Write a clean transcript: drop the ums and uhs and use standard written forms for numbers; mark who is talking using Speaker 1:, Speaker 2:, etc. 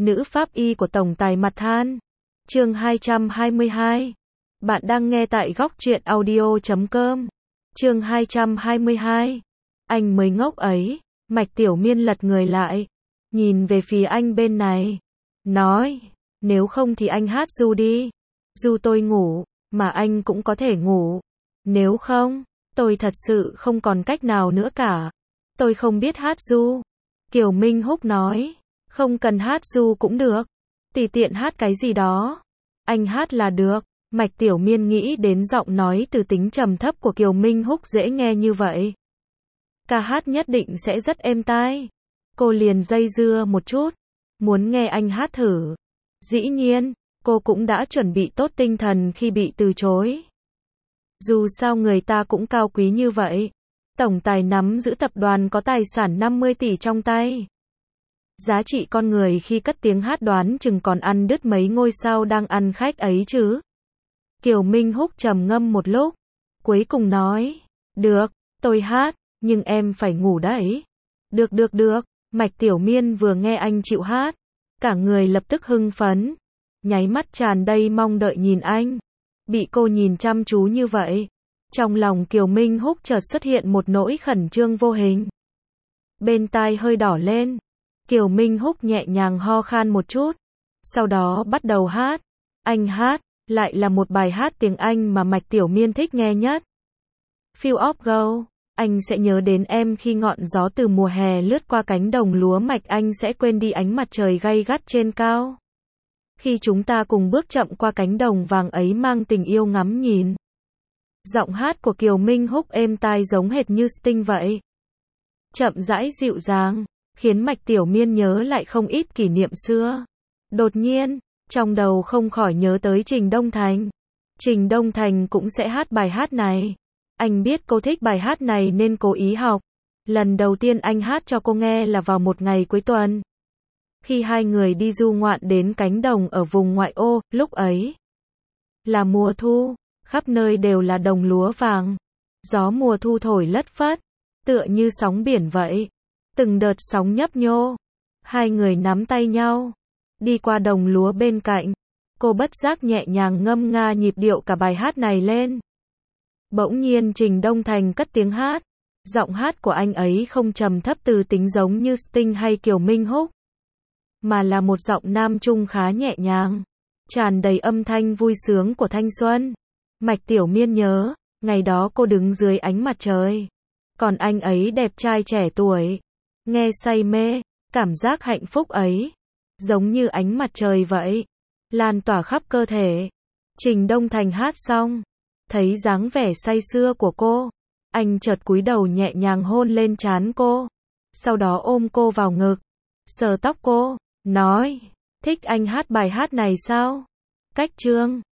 Speaker 1: nữ pháp y của tổng tài mặt than. Chương 222. Bạn đang nghe tại góc truyện audio.com. Chương 222. Anh mới ngốc ấy. Mạch Tiểu Miên lật người lại, nhìn về phía anh bên này, nói, nếu không thì anh hát ru đi. Ru tôi ngủ, mà anh cũng có thể ngủ. Nếu không, tôi thật sự không còn cách nào nữa cả. Tôi không biết hát ru. Kiều Minh Húc nói, không cần hát ru cũng được. Tùy tiện hát cái gì đó. Anh hát là được. Mạch Tiểu Miên nghĩ đến giọng nói từ tính trầm thấp của Kiều Minh Húc dễ nghe như vậy. Ca hát nhất định sẽ rất êm tai. Cô liền dây dưa một chút, muốn nghe anh hát thử. Dĩ nhiên, cô cũng đã chuẩn bị tốt tinh thần khi bị từ chối. Dù sao người ta cũng cao quý như vậy. Tổng tài nắm giữ tập đoàn có tài sản 50 tỷ trong tay. Giá trị con người khi cất tiếng hát đoán chừng còn ăn đứt mấy ngôi sao đang ăn khách ấy chứ. Kiều Minh Húc trầm ngâm một lúc, cuối cùng nói, được, tôi hát, nhưng em phải ngủ đấy. Được. Mạch Tiểu Miên vừa nghe anh chịu hát, cả người lập tức hưng phấn, nháy mắt tràn đầy mong đợi nhìn anh. Bị cô nhìn chăm chú như vậy, trong lòng Kiều Minh Húc chợt xuất hiện một nỗi khẩn trương vô hình. Bên tai hơi đỏ lên, Kiều Minh Húc nhẹ nhàng ho khan một chút, sau đó bắt đầu hát. Anh hát, lại là một bài hát tiếng Anh mà Mạch Tiểu Miên thích nghe nhất. Feel of Go. Anh sẽ nhớ đến em khi ngọn gió từ mùa hè lướt qua cánh đồng lúa mạch, anh sẽ quên đi ánh mặt trời gay gắt trên cao. Khi chúng ta cùng bước chậm qua cánh đồng vàng ấy mang tình yêu ngắm nhìn. Giọng hát của Kiều Minh Húc êm tai giống hệt như Sting vậy. Chậm rãi dịu dàng, khiến Mạch Tiểu Miên nhớ lại không ít kỷ niệm xưa. Đột nhiên, trong đầu không khỏi nhớ tới Trình Đông Thành. Trình Đông Thành cũng sẽ hát bài hát này. Anh biết cô thích bài hát này nên cố ý học. Lần đầu tiên anh hát cho cô nghe là vào một ngày cuối tuần. Khi hai người đi du ngoạn đến cánh đồng ở vùng ngoại ô, lúc ấy là mùa thu, khắp nơi đều là đồng lúa vàng. Gió mùa thu thổi lất phất, tựa như sóng biển vậy. Từng đợt sóng nhấp nhô. Hai người nắm tay nhau, đi qua đồng lúa bên cạnh. Cô bất giác nhẹ nhàng ngâm nga nhịp điệu cả bài hát này lên. Bỗng nhiên Trình Đông Thành cất tiếng hát. Giọng hát của anh ấy không trầm thấp từ tính giống như Sting hay Kiều Minh Húc, mà là một giọng nam trung khá nhẹ nhàng, tràn đầy âm thanh vui sướng của thanh xuân. Mạch Tiểu Miên nhớ, ngày đó cô đứng dưới ánh mặt trời, còn anh ấy đẹp trai trẻ tuổi. Nghe say mê, cảm giác hạnh phúc ấy, giống như ánh mặt trời vậy, lan tỏa khắp cơ thể. Trình Đông Thành hát xong, thấy dáng vẻ say sưa của cô, anh chợt cúi đầu nhẹ nhàng hôn lên trán cô, sau đó ôm cô vào ngực, sờ tóc cô, nói, thích anh hát bài hát này sao? Cách chương